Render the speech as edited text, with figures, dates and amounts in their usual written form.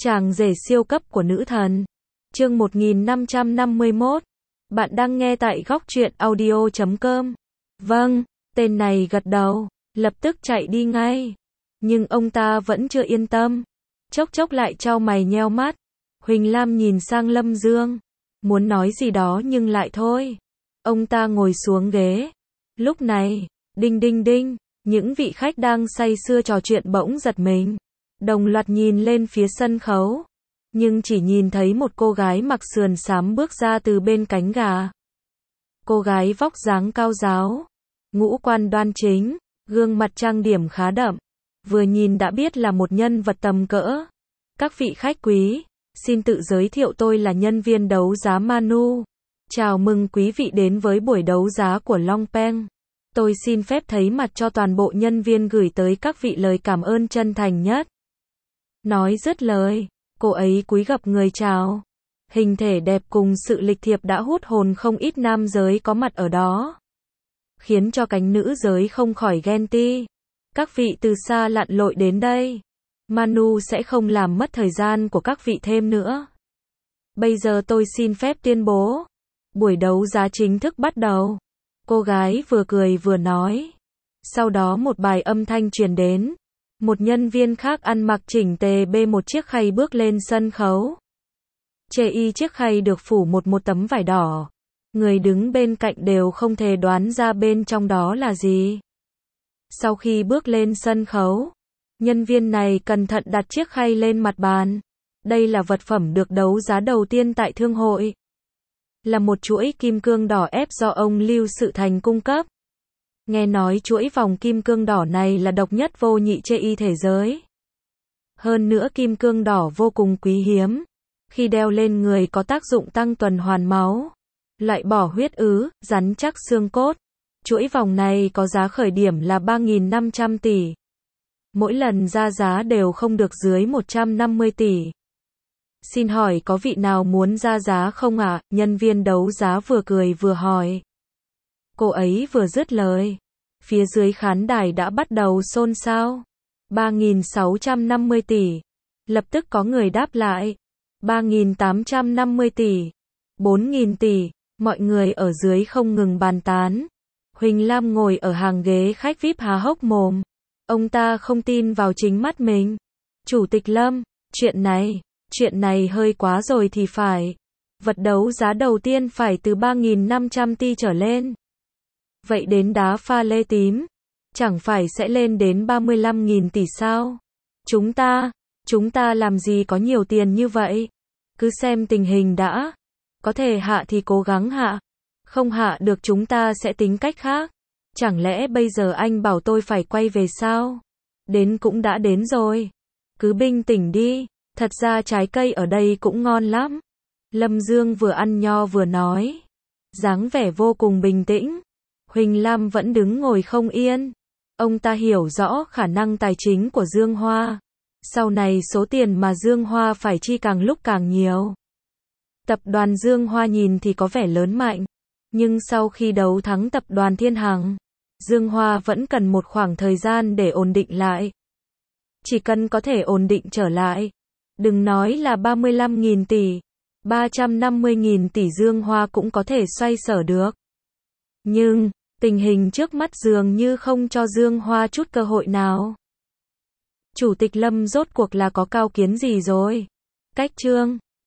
Chàng rể siêu cấp của nữ thần. Chương 1551. Bạn đang nghe tại góc truyện audio.com. Vâng, tên này gật đầu, lập tức chạy đi ngay. Nhưng ông ta vẫn chưa yên tâm. Chốc chốc lại chau mày nheo mắt. Huỳnh Lam nhìn sang Lâm Dương, muốn nói gì đó nhưng lại thôi. Ông ta ngồi xuống ghế. Lúc này, đinh đinh đinh, những vị khách đang say sưa trò chuyện bỗng giật mình. Đồng loạt nhìn lên phía sân khấu, nhưng chỉ nhìn thấy một cô gái mặc sườn xám bước ra từ bên cánh gà. Cô gái vóc dáng cao ráo, ngũ quan đoan chính, gương mặt trang điểm khá đậm, vừa nhìn đã biết là một nhân vật tầm cỡ. Các vị khách quý, xin tự giới thiệu, tôi là nhân viên đấu giá Manu. Chào mừng quý vị đến với buổi đấu giá của Long Peng. Tôi xin phép thấy mặt cho toàn bộ nhân viên gửi tới các vị lời cảm ơn chân thành nhất. Nói dứt lời, cô ấy cúi gập người chào. Hình thể đẹp cùng sự lịch thiệp đã hút hồn không ít nam giới có mặt ở đó, khiến cho cánh nữ giới không khỏi ghen tị. Các vị từ xa lặn lội đến đây, Manu sẽ không làm mất thời gian của các vị thêm nữa. Bây giờ tôi xin phép tuyên bố, buổi đấu giá chính thức bắt đầu. Cô gái vừa cười vừa nói. Sau đó một bài âm thanh truyền đến. Một nhân viên khác ăn mặc chỉnh tề bê một chiếc khay bước lên sân khấu. Chê chiếc khay được phủ một tấm vải đỏ. Người đứng bên cạnh đều không thể đoán ra bên trong đó là gì. Sau khi bước lên sân khấu, nhân viên này cẩn thận đặt chiếc khay lên mặt bàn. Đây là vật phẩm được đấu giá đầu tiên tại thương hội. Là một chuỗi kim cương đỏ ép do ông Lưu Sự Thành cung cấp. Nghe nói chuỗi vòng kim cương đỏ này là độc nhất vô nhị trên thế giới. Hơn nữa kim cương đỏ vô cùng quý hiếm. Khi đeo lên người có tác dụng tăng tuần hoàn máu, loại bỏ huyết ứ, rắn chắc xương cốt. Chuỗi vòng này có giá khởi điểm là 3.500 tỷ. Mỗi lần ra giá đều không được dưới 150 tỷ. Xin hỏi có vị nào muốn ra giá không ạ? Nhân viên đấu giá vừa cười vừa hỏi. Cô ấy vừa dứt lời, phía dưới khán đài đã bắt đầu xôn xao. 3.650 tỷ. Lập tức có người đáp lại. 3.850 tỷ. 4.000 tỷ. Mọi người ở dưới không ngừng bàn tán. Huỳnh Lam ngồi ở hàng ghế khách VIP há hốc mồm. Ông ta không tin vào chính mắt mình. Chủ tịch Lâm, chuyện này hơi quá rồi thì phải. Vật đấu giá đầu tiên phải từ 3.500 tỷ trở lên. Vậy đến đá pha lê tím, chẳng phải sẽ lên đến 35.000 tỷ sao? Chúng ta làm gì có nhiều tiền như vậy? Cứ xem tình hình đã. Có thể hạ thì cố gắng hạ. Không hạ được chúng ta sẽ tính cách khác. Chẳng lẽ bây giờ anh bảo tôi phải quay về sao? Đến cũng đã đến rồi. Cứ bình tĩnh đi. Thật ra trái cây ở đây cũng ngon lắm. Lâm Dương vừa ăn nho vừa nói. Dáng vẻ vô cùng bình tĩnh. Huỳnh Lam vẫn đứng ngồi không yên. Ông ta hiểu rõ khả năng tài chính của Dương Hoa. Sau này số tiền mà Dương Hoa phải chi càng lúc càng nhiều. Tập đoàn Dương Hoa nhìn thì có vẻ lớn mạnh. Nhưng sau khi đấu thắng tập đoàn Thiên Hằng, Dương Hoa vẫn cần một khoảng thời gian để ổn định lại. Chỉ cần có thể ổn định trở lại, đừng nói là 35.000 tỷ, 350.000 tỷ Dương Hoa cũng có thể xoay sở được. Nhưng, tình hình trước mắt dường như không cho Dương Hoa chút cơ hội nào. Chủ tịch Lâm rốt cuộc là có cao kiến gì rồi? Cách chương